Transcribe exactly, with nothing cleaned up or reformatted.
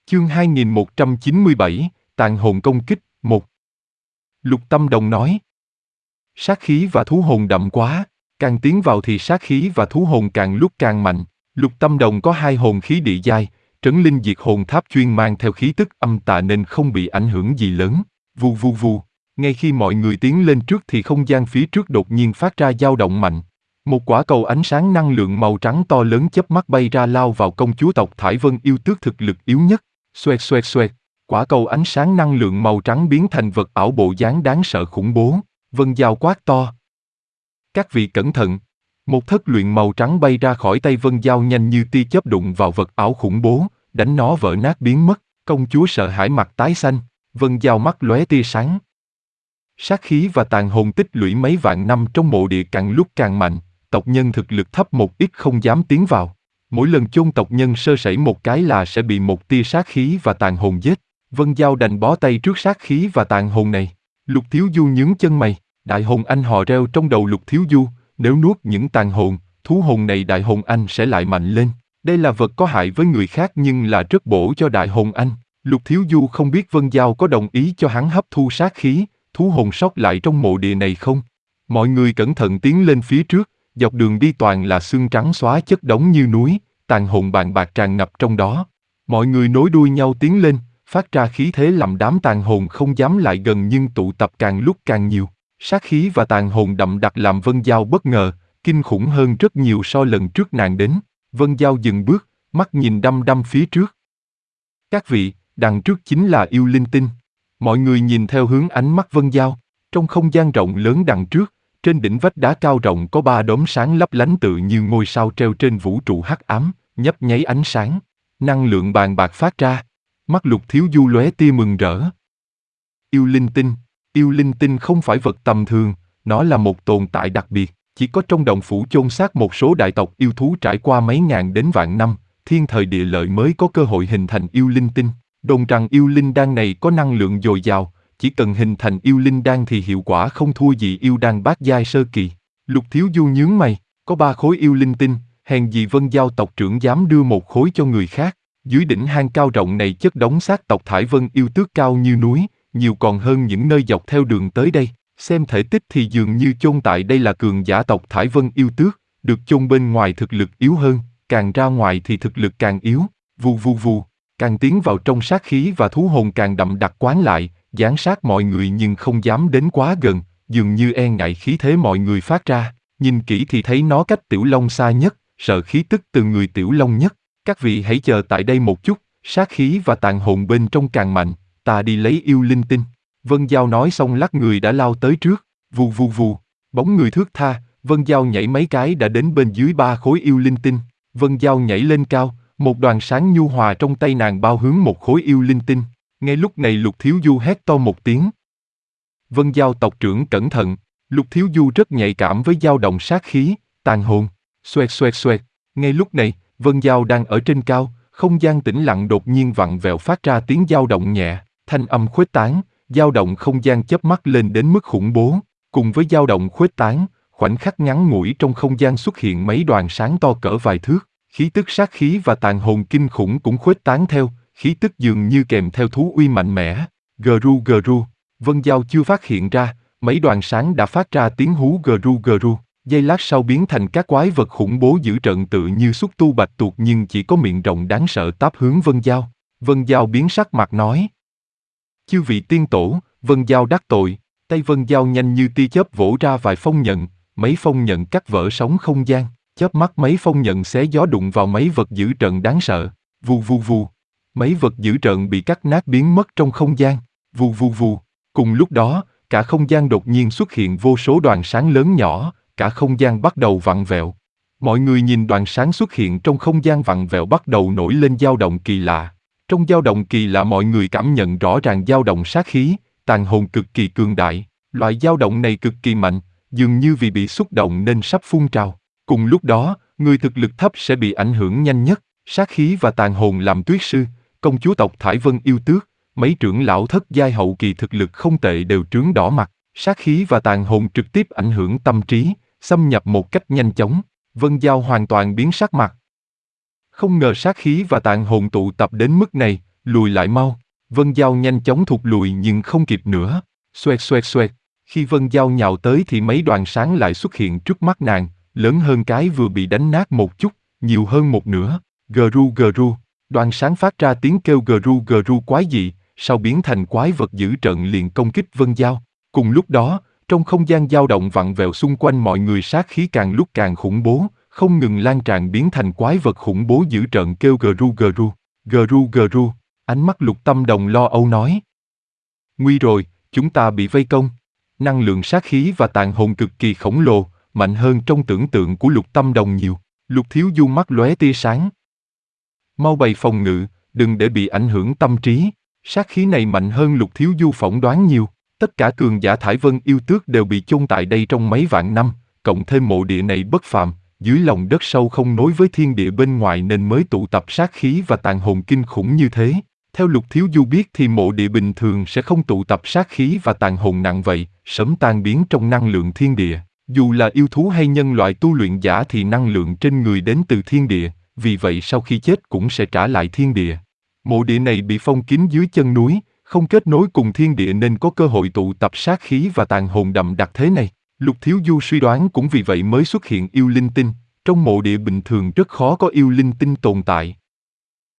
Chương hai nghìn một trăm chín mươi bảy, Tàn hồn công kích, một. Lục Tâm Đồng nói. Sát khí và thú hồn đậm quá, càng tiến vào thì sát khí và thú hồn càng lúc càng mạnh. Lục Tâm Đồng có hai hồn khí địa giai, Trấn Linh Diệt Hồn Tháp chuyên mang theo khí tức âm tà nên không bị ảnh hưởng gì lớn. Vù vù vù, ngay khi mọi người tiến lên trước thì không gian phía trước đột nhiên phát ra dao động mạnh. Một quả cầu ánh sáng năng lượng màu trắng to lớn chớp mắt bay ra lao vào công chúa tộc Thải Vân yêu tước thực lực yếu nhất. Xoẹt xoẹt xoẹt, quả cầu ánh sáng năng lượng màu trắng biến thành vật ảo bộ dáng đáng sợ khủng bố. Vân Giao quát to. Các vị cẩn thận. Một thất luyện màu trắng bay ra khỏi tay Vân Giao nhanh như tia chớp đụng vào vật ảo khủng bố, đánh nó vỡ nát biến mất. Công chúa sợ hãi mặt tái xanh, Vân Giao mắt lóe tia sáng. Sát khí và tàn hồn tích lũy mấy vạn năm trong mộ địa càng lúc càng mạnh, tộc nhân thực lực thấp một ít không dám tiến vào. Mỗi lần chôn tộc nhân sơ sẩy một cái là sẽ bị một tia sát khí và tàn hồn giết. Vân Giao đành bó tay trước sát khí và tàn hồn này. Lục Thiếu Du nhướng chân mày, đại hồn anh hò reo trong đầu Lục Thiếu Du, nếu nuốt những tàn hồn, thú hồn này đại hồn anh sẽ lại mạnh lên. Đây là vật có hại với người khác nhưng là rất bổ cho đại hồn anh. Lục Thiếu Du không biết Vân Giao có đồng ý cho hắn hấp thu sát khí, thú hồn sót lại trong mộ địa này không. Mọi người cẩn thận tiến lên phía trước, dọc đường đi toàn là xương trắng xóa chất đống như núi, tàn hồn bàn bạc tràn ngập trong đó. Mọi người nối đuôi nhau tiến lên, phát ra khí thế làm đám tàn hồn không dám lại gần nhưng tụ tập càng lúc càng nhiều. Sát khí và tàn hồn đậm đặc làm Vân Giao bất ngờ, kinh khủng hơn rất nhiều so lần trước nàng đến. Vân Giao dừng bước, mắt nhìn đăm đăm phía trước. Các vị, đằng trước chính là yêu linh tinh. Mọi người nhìn theo hướng ánh mắt Vân Giao. Trong không gian rộng lớn đằng trước, trên đỉnh vách đá cao rộng có ba đốm sáng lấp lánh tự như ngôi sao treo trên vũ trụ hắc ám, nhấp nháy ánh sáng. Năng lượng bàn bạc phát ra. Mắt Lục Thiếu Du lóe tia mừng rỡ. Yêu linh tinh. Yêu linh tinh không phải vật tầm thường, nó là một tồn tại đặc biệt. Chỉ có trong động phủ chôn xác một số đại tộc yêu thú trải qua mấy ngàn đến vạn năm, thiên thời địa lợi mới có cơ hội hình thành yêu linh tinh. Đồn rằng yêu linh đan này có năng lượng dồi dào, chỉ cần hình thành yêu linh đan thì hiệu quả không thua gì yêu đan bát giai sơ kỳ. Lục Thiếu Du nhướng mày, có ba khối yêu linh tinh, hèn gì Vân Giao tộc trưởng dám đưa một khối cho người khác. Dưới đỉnh hang cao rộng này chất đống xác tộc Thải Vân yêu tước cao như núi, nhiều còn hơn những nơi dọc theo đường tới đây. Xem thể tích thì dường như chôn tại đây là cường giả tộc Thải Vân yêu tước, được chôn bên ngoài thực lực yếu hơn, càng ra ngoài thì thực lực càng yếu. Vù vù vù, càng tiến vào trong sát khí và thú hồn càng đậm đặc quán lại, giáng sát mọi người nhưng không dám đến quá gần, dường như e ngại khí thế mọi người phát ra. Nhìn kỹ thì thấy nó cách Tiểu Long xa nhất, sợ khí tức từ người Tiểu Long nhất. Các vị hãy chờ tại đây một chút, sát khí và tàn hồn bên trong càng mạnh, ta đi lấy yêu linh tinh. Vân Giao nói xong lắc người đã lao tới trước, vù vù vù, bóng người thướt tha, Vân Giao nhảy mấy cái đã đến bên dưới ba khối yêu linh tinh. Vân Giao nhảy lên cao, một đoàn sáng nhu hòa trong tay nàng bao hướng một khối yêu linh tinh. Ngay lúc này Lục Thiếu Du hét to một tiếng. Vân Giao tộc trưởng cẩn thận, Lục Thiếu Du rất nhạy cảm với dao động sát khí, tàn hồn. Xoẹt xoẹt xoẹt, ngay lúc này, Vân Giao đang ở trên cao, không gian tĩnh lặng đột nhiên vặn vẹo phát ra tiếng dao động nhẹ, thanh âm khuếch tán, dao động không gian chớp mắt lên đến mức khủng bố. Cùng với dao động khuếch tán, khoảnh khắc ngắn ngủi trong không gian xuất hiện mấy đoàn sáng to cỡ vài thước, khí tức sát khí và tàn hồn kinh khủng cũng khuếch tán theo, khí tức dường như kèm theo thú uy mạnh mẽ. Gru gru, Vân Giao chưa phát hiện ra, mấy đoàn sáng đã phát ra tiếng hú gru gru. Giây lát sau biến thành các quái vật khủng bố dữ tợn tự như xúc tu bạch tuộc nhưng chỉ có miệng rộng đáng sợ táp hướng Vân Giao. Vân Giao biến sắc mặt nói. Chư vị tiên tổ, Vân Giao đắc tội. Tay Vân Giao nhanh như tia chớp vỗ ra vài phong nhận, mấy phong nhận cắt vỡ sóng không gian, chớp mắt mấy phong nhận xé gió đụng vào mấy vật dữ tợn đáng sợ. Vù vù vù, mấy vật dữ tợn bị cắt nát biến mất trong không gian. Vù vù vù, cùng lúc đó, cả không gian đột nhiên xuất hiện vô số đoàn sáng lớn nhỏ. Cả không gian bắt đầu vặn vẹo. Mọi người nhìn đoàn sáng xuất hiện trong không gian vặn vẹo bắt đầu nổi lên dao động kỳ lạ. Trong dao động kỳ lạ mọi người cảm nhận rõ ràng dao động sát khí, tàn hồn cực kỳ cường đại. Loại dao động này cực kỳ mạnh, dường như vì bị xúc động nên sắp phun trào. Cùng lúc đó, người thực lực thấp sẽ bị ảnh hưởng nhanh nhất. Sát khí và tàn hồn làm Tuyết Sư, công chúa tộc Thải Vân yêu tước, mấy trưởng lão thất giai hậu kỳ thực lực không tệ đều trướng đỏ mặt. Sát khí và tàn hồn trực tiếp ảnh hưởng tâm trí, xâm nhập một cách nhanh chóng. Vân Giao hoàn toàn biến sắc mặt. Không ngờ sát khí và tàn hồn tụ tập đến mức này, lùi lại mau. Vân Giao nhanh chóng thụt lùi nhưng không kịp nữa. Xoẹt xoẹt xoẹt. Khi Vân Giao nhào tới thì mấy đoàn sáng lại xuất hiện trước mắt nàng, lớn hơn cái vừa bị đánh nát một chút, nhiều hơn một nửa. Gru gru. Đoàn sáng phát ra tiếng kêu gru gru quái dị, sau biến thành quái vật dữ tợn liền công kích Vân Giao. Cùng lúc đó, trong không gian dao động vặn vẹo xung quanh mọi người sát khí càng lúc càng khủng bố, không ngừng lan tràn biến thành quái vật khủng bố dữ tợn kêu gru gru. Gru gru. Ánh mắt Lục Tâm Đồng lo âu nói. Nguy rồi, chúng ta bị vây công. Năng lượng sát khí và tàn hồn cực kỳ khổng lồ, mạnh hơn trong tưởng tượng của Lục Tâm Đồng nhiều. Lục Thiếu Du mắt lóe tia sáng. Mau bày phòng ngự, đừng để bị ảnh hưởng tâm trí. Sát khí này mạnh hơn Lục Thiếu Du phỏng đoán nhiều. Tất cả cường giả Thải Vân yêu tước đều bị chôn tại đây trong mấy vạn năm, cộng thêm mộ địa này bất phàm, dưới lòng đất sâu không nối với thiên địa bên ngoài nên mới tụ tập sát khí và tàn hồn kinh khủng như thế. Theo Lục Thiếu Du biết thì mộ địa bình thường sẽ không tụ tập sát khí và tàn hồn nặng vậy, sớm tan biến trong năng lượng thiên địa. Dù là yêu thú hay nhân loại tu luyện giả thì năng lượng trên người đến từ thiên địa, vì vậy sau khi chết cũng sẽ trả lại thiên địa. Mộ địa này bị phong kín dưới chân núi, không kết nối cùng thiên địa nên có cơ hội tụ tập sát khí và tàn hồn đậm đặc thế này. Lục Thiếu Du suy đoán cũng vì vậy mới xuất hiện yêu linh tinh, trong mộ địa bình thường rất khó có yêu linh tinh tồn tại.